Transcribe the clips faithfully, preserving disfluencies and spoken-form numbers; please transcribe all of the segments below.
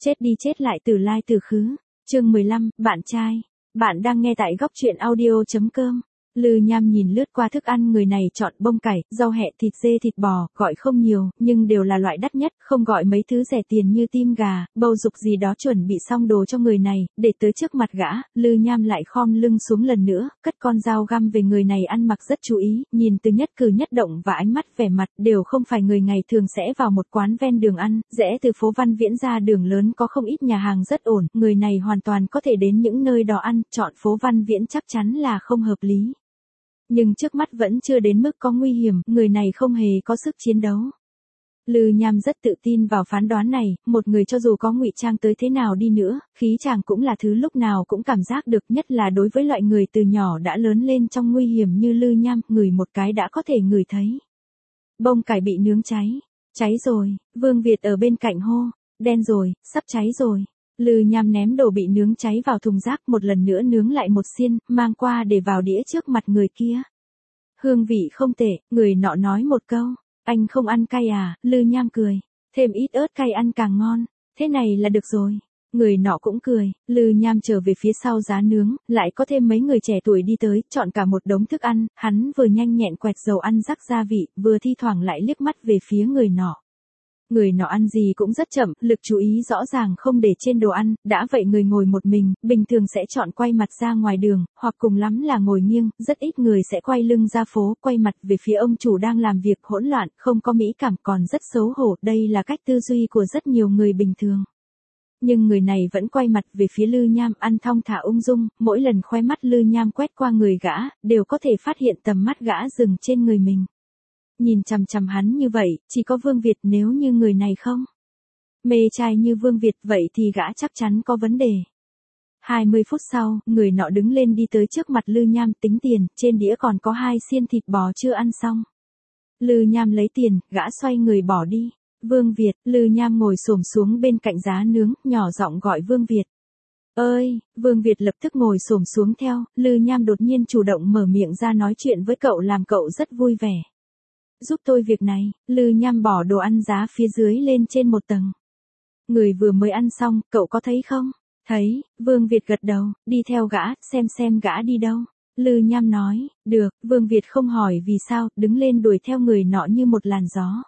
Chết đi chết lại từ lai từ khứ. Chương mười lăm, bạn trai. Bạn đang nghe tại góc truyện audio chấm com. Lư Nham nhìn lướt qua thức ăn người này chọn bông cải, rau hẹ, thịt dê, thịt bò, gọi không nhiều, nhưng đều là loại đắt nhất, không gọi mấy thứ rẻ tiền như tim gà, bầu dục gì đó, chuẩn bị xong đồ cho người này, để tới trước mặt gã. Lư Nham lại khom lưng xuống lần nữa, cất con dao găm về người này ăn mặc rất chú ý, nhìn từ nhất cử nhất động và ánh mắt vẻ mặt, đều không phải người ngày thường sẽ vào một quán ven đường ăn, rẽ từ phố Văn Viễn ra đường lớn có không ít nhà hàng rất ổn, người này hoàn toàn có thể đến những nơi đó ăn, chọn phố Văn Viễn chắc chắn là không hợp lý. Nhưng trước mắt vẫn chưa đến mức có nguy hiểm, người này không hề có sức chiến đấu. Lư Nham rất tự tin vào phán đoán này, một người cho dù có ngụy trang tới thế nào đi nữa, khí chàng cũng là thứ lúc nào cũng cảm giác được, nhất là đối với loại người từ nhỏ đã lớn lên trong nguy hiểm như Lư Nham, ngửi một cái đã có thể ngửi thấy. Bông cải bị nướng cháy, cháy rồi, Vương Việt ở bên cạnh hô, đen rồi, sắp cháy rồi. Lư Nham ném đồ bị nướng cháy vào thùng rác, một lần nữa nướng lại một xiên, mang qua để vào đĩa trước mặt người kia. Hương vị không tệ, người nọ nói một câu, anh không ăn cay à? Lư Nham cười, thêm ít ớt cay ăn càng ngon, thế này là được rồi. Người nọ cũng cười. Lư Nham trở về phía sau giá nướng, lại có thêm mấy người trẻ tuổi đi tới, chọn cả một đống thức ăn, hắn vừa nhanh nhẹn quẹt dầu ăn rắc gia vị, vừa thi thoảng lại liếc mắt về phía người nọ. Người nọ ăn gì cũng rất chậm, lực chú ý rõ ràng không để trên đồ ăn, đã vậy người ngồi một mình, bình thường sẽ chọn quay mặt ra ngoài đường, hoặc cùng lắm là ngồi nghiêng, rất ít người sẽ quay lưng ra phố, quay mặt về phía ông chủ đang làm việc hỗn loạn, không có mỹ cảm, còn rất xấu hổ, đây là cách tư duy của rất nhiều người bình thường. Nhưng người này vẫn quay mặt về phía Lư Nham, ăn thong thả ung dung, mỗi lần khoe mắt Lư Nham quét qua người gã, đều có thể phát hiện tầm mắt gã dừng trên người mình. Nhìn chằm chằm hắn như vậy, chỉ có Vương Việt, nếu như người này không mê trai như Vương Việt vậy thì gã chắc chắn có vấn đề. hai mươi phút sau, người nọ đứng lên đi tới trước mặt Lư Nham tính tiền, trên đĩa còn có hai xiên thịt bò chưa ăn xong. Lư Nham lấy tiền, gã xoay người bỏ đi. Vương Việt, Lư Nham ngồi xổm xuống bên cạnh giá nướng, nhỏ giọng gọi Vương Việt. Ơi, Vương Việt lập tức ngồi xổm xuống theo, Lư Nham đột nhiên chủ động mở miệng ra nói chuyện với cậu làm cậu rất vui vẻ. Giúp tôi việc này. Lư Nham bỏ đồ ăn giá phía dưới lên trên một tầng. Người vừa mới ăn xong, cậu có thấy không? Thấy. Vương Việt gật đầu, đi theo gã, xem xem gã đi đâu. Lư Nham nói, được. Vương Việt không hỏi vì sao, đứng lên đuổi theo người nọ như một làn gió.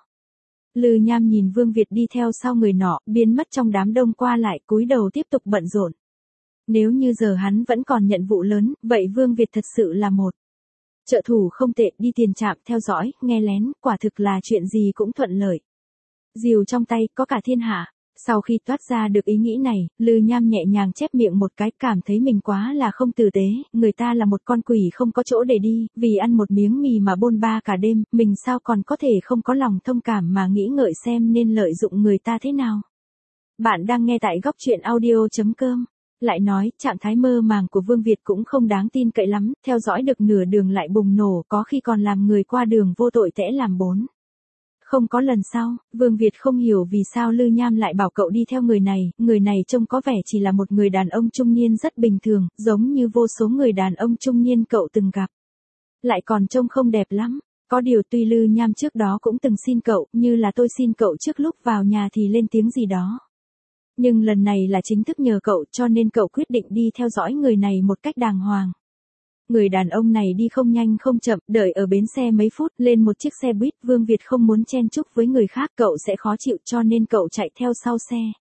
Lư Nham nhìn Vương Việt đi theo sau người nọ, biến mất trong đám đông qua lại, cúi đầu tiếp tục bận rộn. Nếu như giờ hắn vẫn còn nhận vụ lớn, vậy Vương Việt thật sự là một trợ thủ không tệ, đi tiền trạm, theo dõi, nghe lén, quả thực là chuyện gì cũng thuận lợi. Diều trong tay, có cả thiên hạ. Sau khi toát ra được ý nghĩ này, Lư Nham nhẹ nhàng chép miệng một cái, cảm thấy mình quá là không tử tế, người ta là một con quỷ không có chỗ để đi, vì ăn một miếng mì mà bôn ba cả đêm, mình sao còn có thể không có lòng thông cảm mà nghĩ ngợi xem nên lợi dụng người ta thế nào. Bạn đang nghe tại góc truyện audio chấm com. Lại nói, trạng thái mơ màng của Vương Việt cũng không đáng tin cậy lắm, theo dõi được nửa đường lại bùng nổ, có khi còn làm người qua đường vô tội tẽ làm bốn. Không có lần sau, Vương Việt không hiểu vì sao Lư Nham lại bảo cậu đi theo người này, người này trông có vẻ chỉ là một người đàn ông trung niên rất bình thường, giống như vô số người đàn ông trung niên cậu từng gặp. Lại còn trông không đẹp lắm, có điều tuy Lư Nham trước đó cũng từng xin cậu, như là tôi xin cậu trước lúc vào nhà thì lên tiếng gì đó. Nhưng lần này là chính thức nhờ cậu, cho nên cậu quyết định đi theo dõi người này một cách đàng hoàng. Người đàn ông này đi không nhanh không chậm, đợi ở bến xe mấy phút, lên một chiếc xe buýt. Vương Việt không muốn chen chúc với người khác, cậu sẽ khó chịu, cho nên cậu chạy theo sau xe.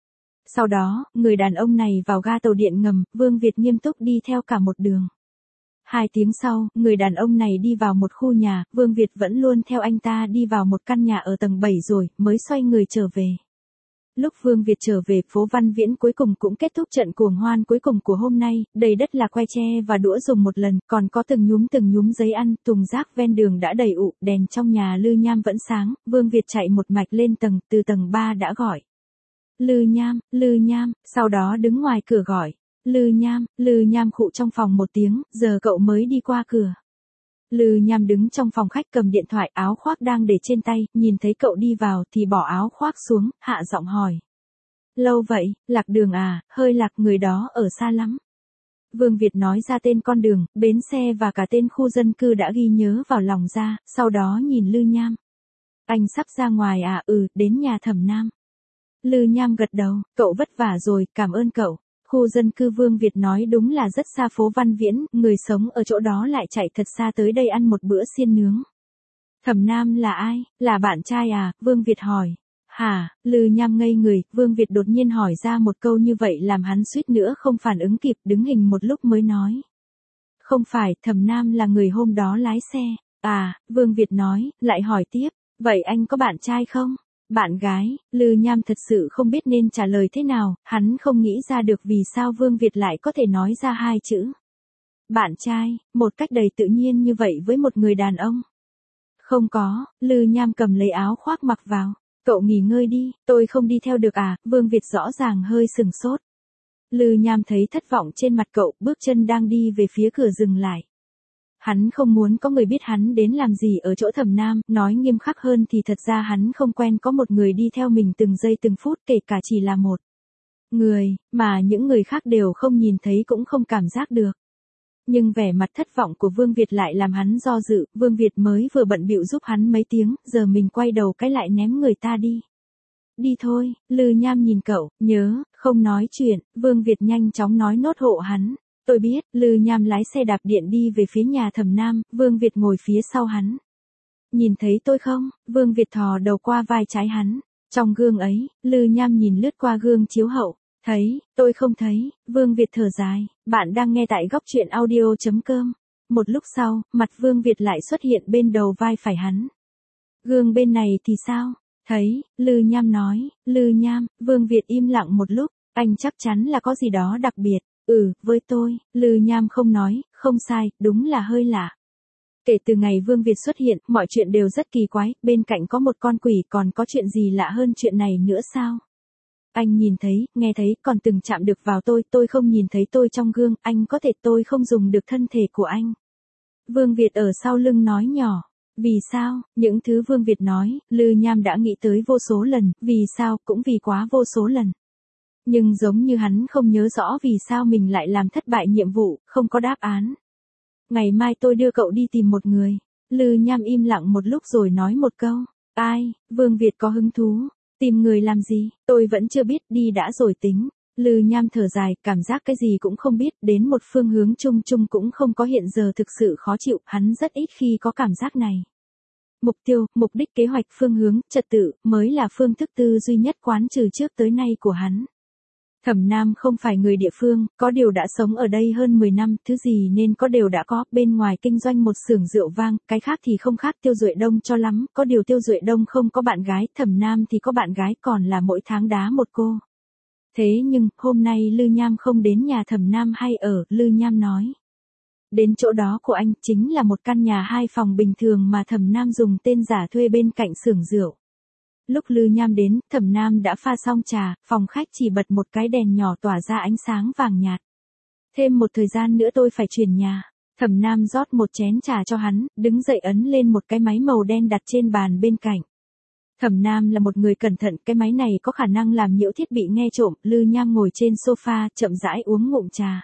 Sau đó, người đàn ông này vào ga tàu điện ngầm, Vương Việt nghiêm túc đi theo cả một đường. Hai tiếng sau, người đàn ông này đi vào một khu nhà, Vương Việt vẫn luôn theo anh ta đi vào một căn nhà ở tầng bảy rồi, mới xoay người trở về. Lúc Vương Việt trở về, phố Văn Viễn cuối cùng cũng kết thúc trận cuồng hoan cuối cùng của hôm nay, đầy đất là que tre và đũa dùng một lần, còn có từng nhúm từng nhúm giấy ăn, thùng rác ven đường đã đầy ụ, đèn trong nhà Lư Nham vẫn sáng, Vương Việt chạy một mạch lên tầng, từ tầng ba đã gọi. Lư Nham, Lư Nham, sau đó đứng ngoài cửa gọi. Lư Nham, Lư Nham khụ trong phòng một tiếng, giờ cậu mới đi qua cửa. Lư Nham đứng trong phòng khách cầm điện thoại, áo khoác đang để trên tay, nhìn thấy cậu đi vào thì bỏ áo khoác xuống, hạ giọng hỏi. Lâu vậy, lạc đường à, hơi lạc, người đó ở xa lắm. Vương Việt nói ra tên con đường, bến xe và cả tên khu dân cư đã ghi nhớ vào lòng ra, sau đó nhìn Lư Nham. Anh sắp ra ngoài à? Ừ, đến nhà Thẩm Nam. Lư Nham gật đầu, cậu vất vả rồi, cảm ơn cậu. Khu dân cư Vương Việt nói đúng là rất xa phố Văn Viễn, người sống ở chỗ đó lại chạy thật xa tới đây ăn một bữa xiên nướng. Thẩm Nam là ai? Là bạn trai à? Vương Việt hỏi. Hả? Lư Nham ngây người, Vương Việt đột nhiên hỏi ra một câu như vậy làm hắn suýt nữa không phản ứng kịp, đứng hình một lúc mới nói. Không phải, Thẩm Nam là người hôm đó lái xe. À, Vương Việt nói, lại hỏi tiếp, vậy anh có bạn trai không? Bạn gái, Lư Nham thật sự không biết nên trả lời thế nào, hắn không nghĩ ra được vì sao Vương Việt lại có thể nói ra hai chữ. Bạn trai, một cách đầy tự nhiên như vậy với một người đàn ông. Không có, Lư Nham cầm lấy áo khoác mặc vào. Cậu nghỉ ngơi đi, tôi không đi theo được à, Vương Việt rõ ràng hơi sừng sốt. Lư Nham thấy thất vọng trên mặt cậu, bước chân đang đi về phía cửa dừng lại. Hắn không muốn có người biết hắn đến làm gì ở chỗ Thẩm Nam, nói nghiêm khắc hơn thì thật ra hắn không quen có một người đi theo mình từng giây từng phút, kể cả chỉ là một người, mà những người khác đều không nhìn thấy cũng không cảm giác được. Nhưng vẻ mặt thất vọng của Vương Việt lại làm hắn do dự, Vương Việt mới vừa bận bịu giúp hắn mấy tiếng, giờ mình quay đầu cái lại ném người ta đi. Đi thôi, Lư Nham nhìn cậu, nhớ, không nói chuyện, Vương Việt nhanh chóng nói nốt hộ hắn. Tôi biết, Lư Nham lái xe đạp điện đi về phía nhà Thẩm Nam, Vương Việt ngồi phía sau hắn. Nhìn thấy tôi không? Vương Việt thò đầu qua vai trái hắn. Trong gương ấy, Lư Nham nhìn lướt qua gương chiếu hậu. Thấy, tôi không thấy, Vương Việt thở dài, bạn đang nghe tại góc truyện audio.com. Một lúc sau, mặt Vương Việt lại xuất hiện bên đầu vai phải hắn. Gương bên này thì sao? Thấy, Lư Nham nói, Lư Nham, Vương Việt im lặng một lúc, anh chắc chắn là có gì đó đặc biệt. Ừ, với tôi, Lư Nham không nói, không sai, đúng là hơi lạ. Kể từ ngày Vương Việt xuất hiện, mọi chuyện đều rất kỳ quái, bên cạnh có một con quỷ, còn có chuyện gì lạ hơn chuyện này nữa sao? Anh nhìn thấy, nghe thấy, còn từng chạm được vào tôi, tôi không nhìn thấy tôi trong gương, anh có thể tôi không dùng được thân thể của anh. Vương Việt ở sau lưng nói nhỏ. Vì sao? Những thứ Vương Việt nói, Lư Nham đã nghĩ tới vô số lần, vì sao, cũng vì quá vô số lần. Nhưng giống như hắn không nhớ rõ vì sao mình lại làm thất bại nhiệm vụ, không có đáp án. Ngày mai tôi đưa cậu đi tìm một người. Lư Nham im lặng một lúc rồi nói một câu. Ai? Vương Việt có hứng thú. Tìm người làm gì? Tôi vẫn chưa biết, đi đã rồi tính. Lư Nham thở dài, cảm giác cái gì cũng không biết, đến một phương hướng chung chung cũng không có hiện giờ thực sự khó chịu, hắn rất ít khi có cảm giác này. Mục tiêu, mục đích kế hoạch phương hướng, trật tự, mới là phương thức tư duy nhất quán trừ trước tới nay của hắn. Thẩm Nam không phải người địa phương, có điều đã sống ở đây hơn mười năm, thứ gì nên có đều đã có, bên ngoài kinh doanh một xưởng rượu vang, cái khác thì không khác Tiêu Duệ Đông cho lắm, có điều Tiêu Duệ Đông không có bạn gái, Thẩm Nam thì có bạn gái còn là mỗi tháng đá một cô. Thế nhưng, hôm nay Lư Nham không đến nhà Thẩm Nam hay ở, Lư Nham nói. Đến chỗ đó của anh chính là một căn nhà hai phòng bình thường mà Thẩm Nam dùng tên giả thuê bên cạnh xưởng rượu. Lúc Lư Nham đến, Thẩm Nam đã pha xong trà, phòng khách chỉ bật một cái đèn nhỏ tỏa ra ánh sáng vàng nhạt. Thêm một thời gian nữa tôi phải chuyển nhà. Thẩm Nam rót một chén trà cho hắn, đứng dậy ấn lên một cái máy màu đen đặt trên bàn bên cạnh. Thẩm Nam là một người cẩn thận, cái máy này có khả năng làm nhiễu thiết bị nghe trộm, Lư Nham ngồi trên sofa, chậm rãi uống ngụm trà.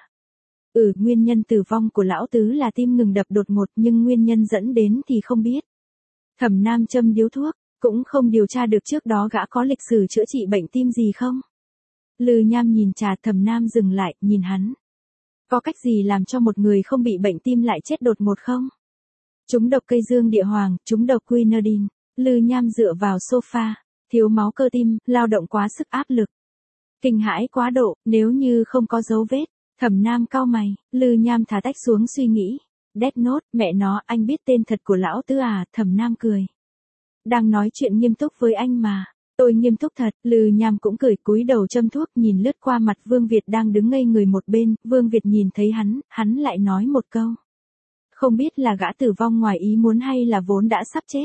Ừ, nguyên nhân tử vong của lão tứ là tim ngừng đập đột ngột, nhưng nguyên nhân dẫn đến thì không biết. Thẩm Nam châm điếu thuốc, cũng không điều tra được trước đó gã có lịch sử chữa trị bệnh tim gì không. Lư Nham nhìn trà, Thẩm Nam dừng lại, nhìn hắn. Có cách gì làm cho một người không bị bệnh tim lại chết đột ngột không? Trúng độc cây dương địa hoàng, trúng độc quinidine. Lư Nham dựa vào sofa, thiếu máu cơ tim, lao động quá sức áp lực. Kinh hãi quá độ, nếu như không có dấu vết. Thẩm Nam cau mày, Lư Nham thả tách xuống suy nghĩ. Death Note, mẹ nó, anh biết tên thật của lão tứ à? Thẩm Nam cười. Đang nói chuyện nghiêm túc với anh mà. Tôi nghiêm túc thật, Lư Nham cũng cười, cúi đầu châm thuốc, nhìn lướt qua mặt Vương Việt đang đứng ngây người một bên, Vương Việt nhìn thấy hắn, hắn lại nói một câu. Không biết là gã tử vong ngoài ý muốn hay là vốn đã sắp chết.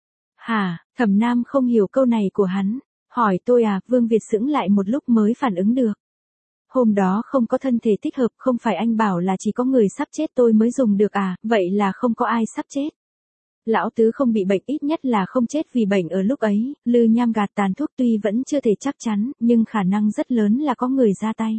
Hả? Thẩm Nam không hiểu câu này của hắn. Hỏi tôi à? Vương Việt sững lại một lúc mới phản ứng được. Hôm đó không có thân thể thích hợp, không phải anh bảo là chỉ có người sắp chết tôi mới dùng được à, vậy là không có ai sắp chết. Lão tứ không bị bệnh, ít nhất là không chết vì bệnh ở lúc ấy. Lư Nham gạt tàn thuốc, tuy vẫn chưa thể chắc chắn, nhưng khả năng rất lớn là có người ra tay.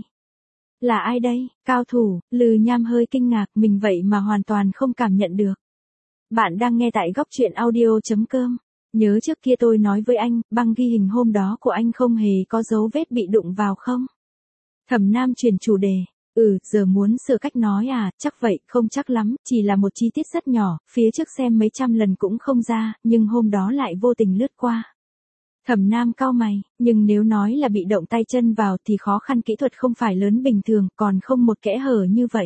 Là ai đây? Cao thủ? Lư Nham hơi kinh ngạc, mình vậy mà hoàn toàn không cảm nhận được. Bạn đang nghe tại góc truyện audio chấm com. Nhớ trước kia tôi nói với anh, băng ghi hình hôm đó của anh không hề có dấu vết bị đụng vào không? Thẩm Nam chuyển chủ đề. Ừ, giờ muốn sửa cách nói à, chắc vậy, không chắc lắm, chỉ là một chi tiết rất nhỏ, phía trước xem mấy trăm lần cũng không ra, nhưng hôm đó lại vô tình lướt qua. Thẩm Nam cau mày, nhưng nếu nói là bị động tay chân vào thì khó khăn kỹ thuật không phải lớn bình thường, còn không một kẽ hở như vậy.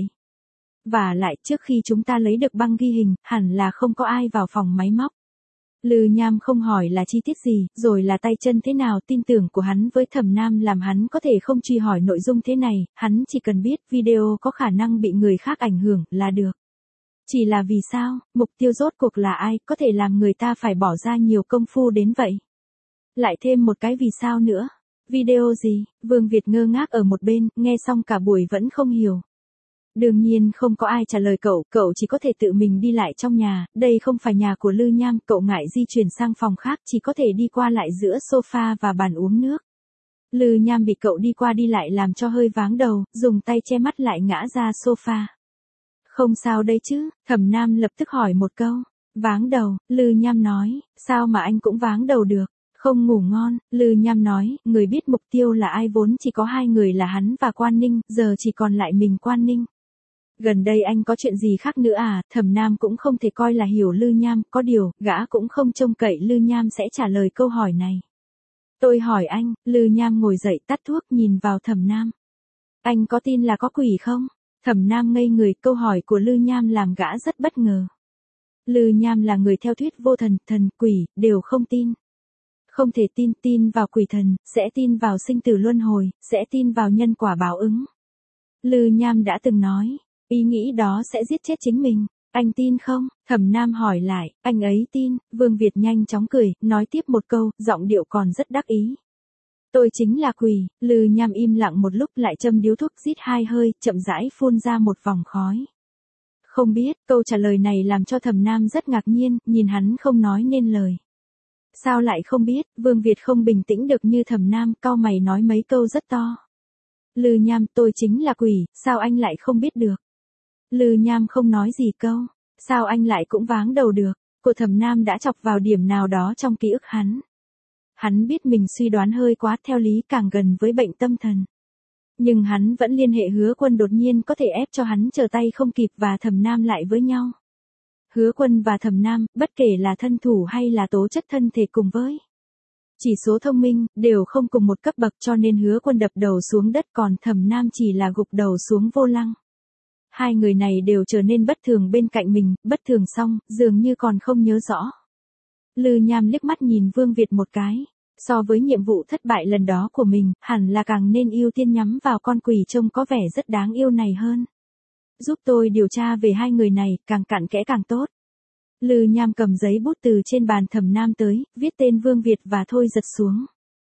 Và lại, trước khi chúng ta lấy được băng ghi hình, hẳn là không có ai vào phòng máy móc. Lư Nham không hỏi là chi tiết gì, rồi là tay chân thế nào, tin tưởng của hắn với Thẩm Nam làm hắn có thể không truy hỏi nội dung thế này, hắn chỉ cần biết video có khả năng bị người khác ảnh hưởng là được. Chỉ là vì sao, mục tiêu rốt cuộc là ai, có thể làm người ta phải bỏ ra nhiều công phu đến vậy. Lại thêm một cái vì sao nữa. Video gì? Vương Việt ngơ ngác ở một bên, nghe xong cả buổi vẫn không hiểu. Đương nhiên không có ai trả lời cậu, cậu chỉ có thể tự mình đi lại trong nhà, đây không phải nhà của Lư Nham, cậu ngại di chuyển sang phòng khác, chỉ có thể đi qua lại giữa sofa và bàn uống nước. Lư Nham bị cậu đi qua đi lại làm cho hơi váng đầu, dùng tay che mắt lại ngã ra sofa. Không sao đây chứ, Thẩm Nam lập tức hỏi một câu. Váng đầu, Lư Nham nói, sao mà anh cũng váng đầu được? Không ngủ ngon, Lư Nham nói, người biết mục tiêu là ai vốn chỉ có hai người là hắn và Quan Ninh, giờ chỉ còn lại mình Quan Ninh. Gần đây anh có chuyện gì khác nữa à, Thẩm Nam cũng không thể coi là hiểu Lư Nham, có điều, gã cũng không trông cậy Lư Nham sẽ trả lời câu hỏi này. Tôi hỏi anh, Lư Nham ngồi dậy tắt thuốc nhìn vào Thẩm Nam. Anh có tin là có quỷ không? Thẩm Nam ngây người, câu hỏi của Lư Nham làm gã rất bất ngờ. Lư Nham là người theo thuyết vô thần, thần, quỷ, đều không tin. Không thể tin, tin vào quỷ thần, sẽ tin vào sinh tử luân hồi, sẽ tin vào nhân quả báo ứng. Lư Nham đã từng nói, ý nghĩ đó sẽ giết chết chính mình. Anh tin không? Thẩm Nam hỏi lại, anh ấy tin. Vương Việt nhanh chóng cười, nói tiếp một câu, giọng điệu còn rất đắc ý. Tôi chính là quỷ. Lư Nham im lặng một lúc lại châm điếu thuốc rít hai hơi, chậm rãi phun ra một vòng khói. Không biết, câu trả lời này làm cho Thẩm Nam rất ngạc nhiên, nhìn hắn không nói nên lời. Sao lại không biết? Vương Việt không bình tĩnh được như Thẩm Nam, cau mày nói mấy câu rất to. Lư Nham, tôi chính là quỷ, sao anh lại không biết được? Lư Nham không nói gì câu, sao anh lại cũng váng đầu được? Cô Thẩm Nam đã chọc vào điểm nào đó trong ký ức hắn. Hắn biết mình suy đoán hơi quá, theo lý càng gần với bệnh tâm thần. Nhưng hắn vẫn liên hệ Hứa Quân đột nhiên có thể ép cho hắn trở tay không kịp và Thẩm Nam lại với nhau. Hứa Quân và Thẩm Nam, bất kể là thân thủ hay là tố chất thân thể cùng với chỉ số thông minh, đều không cùng một cấp bậc cho nên Hứa Quân đập đầu xuống đất còn Thẩm Nam chỉ là gục đầu xuống vô lăng. Hai người này đều trở nên bất thường bên cạnh mình, bất thường xong, dường như còn không nhớ rõ. Lư Nham liếc mắt nhìn Vương Việt một cái. So với nhiệm vụ thất bại lần đó của mình, hẳn là càng nên ưu tiên nhắm vào con quỷ trông có vẻ rất đáng yêu này hơn. Giúp tôi điều tra về hai người này, càng cặn kẽ càng tốt. Lư Nham cầm giấy bút từ trên bàn Thẩm Nam tới, viết tên Vương Việt và thôi giật xuống.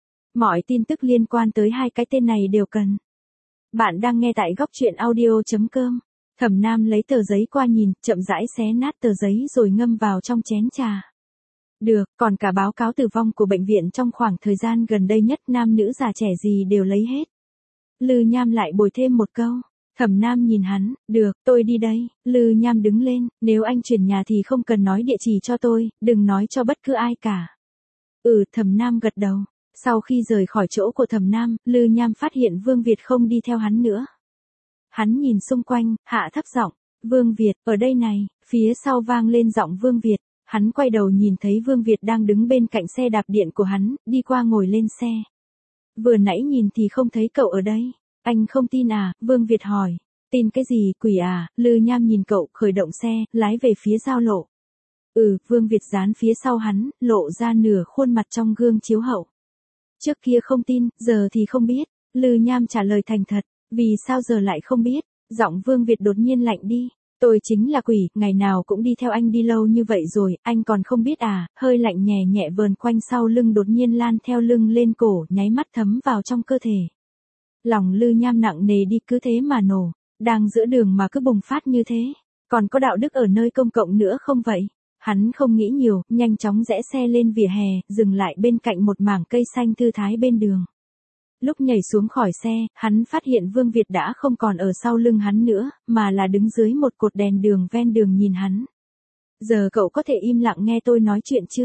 Mọi tin tức liên quan tới hai cái tên này đều cần. Bạn đang nghe tại góc truyện audio chấm com. Thẩm Nam lấy tờ giấy qua nhìn, chậm rãi xé nát tờ giấy rồi ngâm vào trong chén trà. Được, còn cả báo cáo tử vong của bệnh viện trong khoảng thời gian gần đây nhất, nam nữ già trẻ gì đều lấy hết. Lư Nham lại bồi thêm một câu. Thẩm Nam nhìn hắn, được, tôi đi đây. Lư Nham đứng lên, nếu anh chuyển nhà thì không cần nói địa chỉ cho tôi, đừng nói cho bất cứ ai cả. Ừ, Thẩm Nam gật đầu. Sau khi rời khỏi chỗ của Thẩm Nam, Lư Nham phát hiện Vương Việt không đi theo hắn nữa. Hắn nhìn xung quanh, hạ thấp giọng, Vương Việt, ở đây này, phía sau vang lên giọng Vương Việt. Hắn quay đầu nhìn thấy Vương Việt đang đứng bên cạnh xe đạp điện của hắn, đi qua ngồi lên xe. Vừa nãy nhìn thì không thấy cậu ở đây. Anh không tin à? Vương Việt hỏi. Tin cái gì, quỷ à? Lư Nham nhìn cậu, khởi động xe, lái về phía giao lộ. Ừ, Vương Việt dán phía sau hắn, lộ ra nửa khuôn mặt trong gương chiếu hậu. Trước kia không tin, giờ thì không biết. Lư Nham trả lời thành thật. Vì sao giờ lại không biết? Giọng Vương Việt đột nhiên lạnh đi. Tôi chính là quỷ, ngày nào cũng đi theo anh đi lâu như vậy rồi, anh còn không biết à? Hơi lạnh nhẹ nhẹ vờn quanh sau lưng đột nhiên lan theo lưng lên cổ, nháy mắt thấm vào trong cơ thể. Lòng Lư Nham nặng nề đi, cứ thế mà nổ, đang giữa đường mà cứ bùng phát như thế. Còn có đạo đức ở nơi công cộng nữa không vậy? Hắn không nghĩ nhiều, nhanh chóng rẽ xe lên vỉa hè, dừng lại bên cạnh một mảng cây xanh thư thái bên đường. Lúc nhảy xuống khỏi xe, hắn phát hiện Vương Việt đã không còn ở sau lưng hắn nữa, mà là đứng dưới một cột đèn đường ven đường nhìn hắn. Giờ cậu có thể im lặng nghe tôi nói chuyện chưa?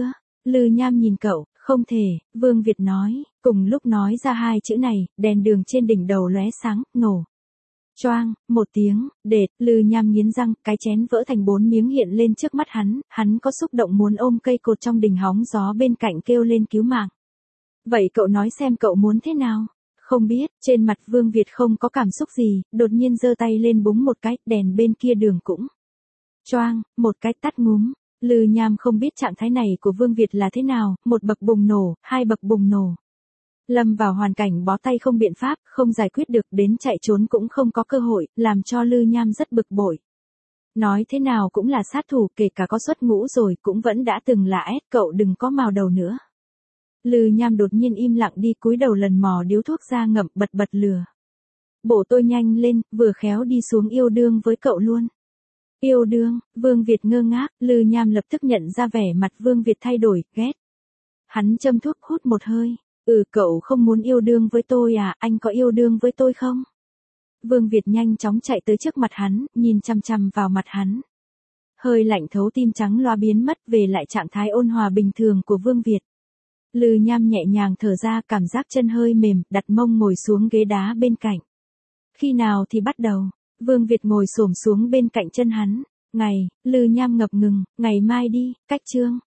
Lư Nham nhìn cậu, không thể, Vương Việt nói, cùng lúc nói ra hai chữ này, đèn đường trên đỉnh đầu lóe sáng, nổ. Choang, một tiếng, đệt, Lư Nham nghiến răng, cái chén vỡ thành bốn miếng hiện lên trước mắt hắn, hắn có xúc động muốn ôm cây cột trong đình hóng gió bên cạnh kêu lên cứu mạng. Vậy cậu nói xem cậu muốn thế nào? Không biết, trên mặt Vương Việt không có cảm xúc gì, đột nhiên giơ tay lên búng một cái, đèn bên kia đường cũng. Choang, một cái tắt ngúm. Lư Nham không biết trạng thái này của Vương Việt là thế nào, một bậc bùng nổ, hai bậc bùng nổ. Lâm vào hoàn cảnh bó tay không biện pháp, không giải quyết được, đến chạy trốn cũng không có cơ hội, làm cho Lư Nham rất bực bội. Nói thế nào cũng là sát thủ, kể cả có xuất ngũ rồi cũng vẫn đã từng là ép, cậu đừng có mào đầu nữa. Lư Nham đột nhiên im lặng đi, cúi đầu lần mò điếu thuốc ra ngậm, bật bật lừa. Bổ tôi nhanh lên, vừa khéo đi xuống yêu đương với cậu luôn. Yêu đương, Vương Việt ngơ ngác, Lư Nham lập tức nhận ra vẻ mặt Vương Việt thay đổi, ghét. Hắn châm thuốc hút một hơi, ừ cậu không muốn yêu đương với tôi à, anh có yêu đương với tôi không? Vương Việt nhanh chóng chạy tới trước mặt hắn, nhìn chăm chăm vào mặt hắn. Hơi lạnh thấu tim trắng loa biến mất về lại trạng thái ôn hòa bình thường của Vương Việt. Lư Nham nhẹ nhàng thở ra, cảm giác chân hơi mềm, đặt mông ngồi xuống ghế đá bên cạnh. Khi nào thì bắt đầu? Vương Việt ngồi xổm xuống bên cạnh chân hắn. Ngày, Lư Nham ngập ngừng, ngày mai đi, cách chương.